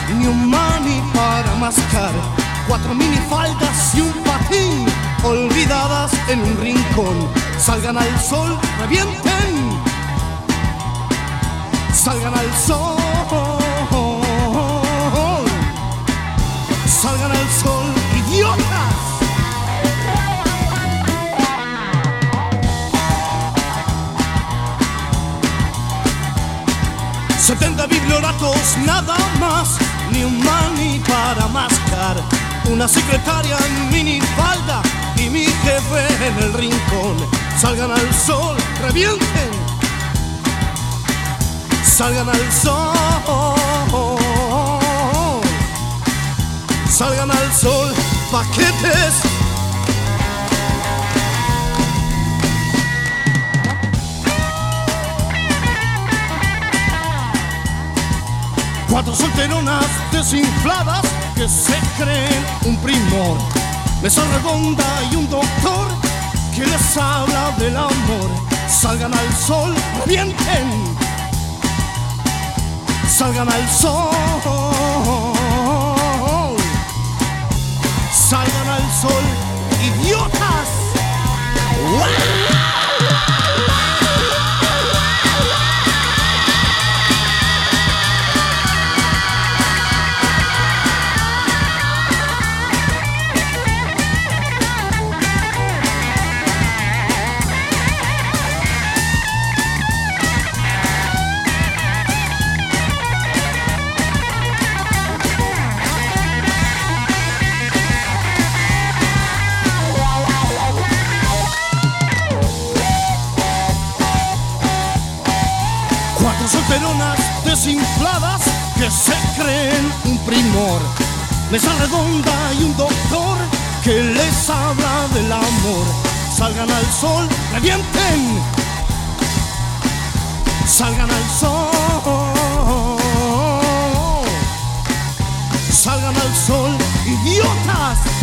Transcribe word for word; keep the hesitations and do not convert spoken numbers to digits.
ni un mani para mascar, cuatro minifaldas y un patín olvidadas en un rincón. Salgan al sol, revienten, salgan al sol, salgan al sol, idiotas. setenta biblioratos nada más, ni un mani para mascar, una secretaria en minifalda y mi jefe en el rincón. Salgan al sol, revienten, salgan al sol, salgan al sol, paquetes. Cuatro solteronas desinfladas que se creen un primor, mesa redonda y un doctor que les habla del amor. Salgan al sol, revienten, salgan al sol, salgan al sol, idiotas. ¡Wow! Cuatro solteronas desinfladas que se creen un primor, mesa redonda y un doctor que les habla del amor. Salgan al sol, revienten, salgan al sol, salgan al sol, idiotas.